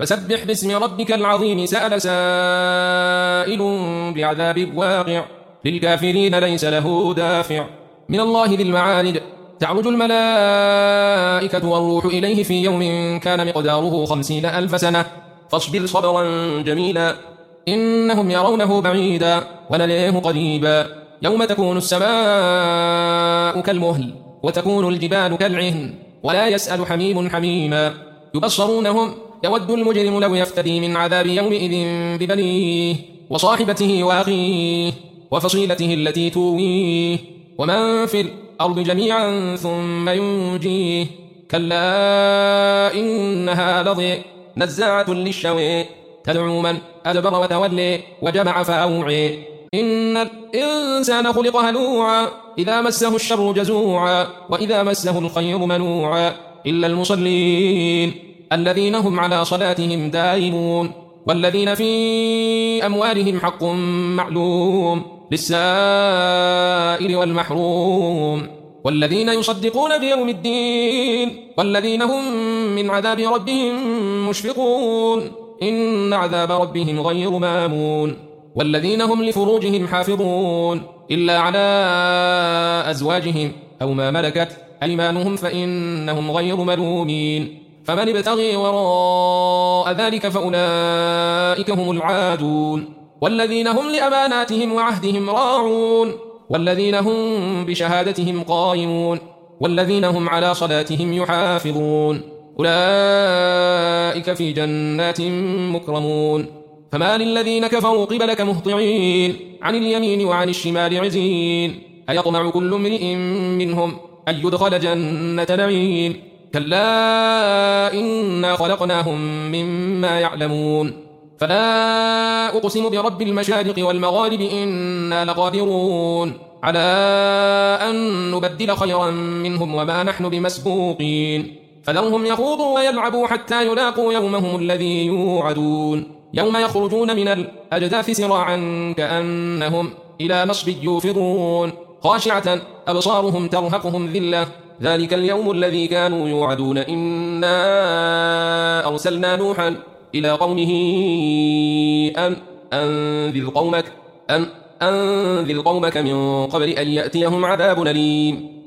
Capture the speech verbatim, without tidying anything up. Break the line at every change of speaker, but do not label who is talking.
فسبح باسم ربك العظيم. سأل سائل بعذاب واقع للكافرين ليس له دافع من الله ذي المعارج. تعرج الملائكة والروح إليه في يوم كان مقداره خمسين ألف سنة فاصبر صبرا جميلا إنهم يرونه بعيدا ونريه قريبا. يوم تكون السماء كالمهل وتكون الجبال كالعهن ولا يسأل حميم حميما. يبصرونهم يود المجرم لو يفتدي من عذاب يومئذ ببنيه وصاحبته وأخيه وفصيلته التي تويه ومن في الأرض جميعا ثم ينجيه. كلا إنها لظى نزاعة للشوى تدعو من أدبر وتولي وجمع فأوعي. إن الإنسان خلق هلوعا إذا مسه الشر جزوعا وإذا مسه الخير منوعا إلا المصلين الذين هم على صلاتهم دائمون والذين في أموالهم حق معلوم للسائل والمحروم والذين يصدقون بيوم الدين والذين هم من عذاب ربهم مشفقون إن عذاب ربهم غير مامون. والذين هم لفروجهم حافظون إلا على أزواجهم أو ما ملكت أيمانهم فإنهم غير ملومين. فمن ابتغي وراء ذلك فأولئك هم العادون. والذين هم لأماناتهم وعهدهم راعون والذين هم بشهادتهم قائمون والذين هم على صلاتهم يحافظون أولئك في جنات مكرمون. فما للذين كفروا قبلك مهطعين عن اليمين وعن الشمال عزين أيطمع كل امرئ منهم أن يدخل جنة نعيم كلا إنا خلقناهم مما يعلمون. فلا أقسم برب المشارق والمغارب إنا لقادرون على أن نبدل خيرا منهم وما نحن بمسبوقين. فذرهم يخوضوا ويلعبوا حتى يلاقوا يومهم الذي يوعدون يوم يخرجون من الأجداث سراعا كأنهم إلى نصب يوفضون خاشعة أبصارهم ترهقهم ذلة ذلك اليوم الذي كانوا يوعدون. إنا أرسلنا نوحا إلى قومه أن أنذر قومك أن أنذر قومك من قبل أن يأتيهم عذاب أليم.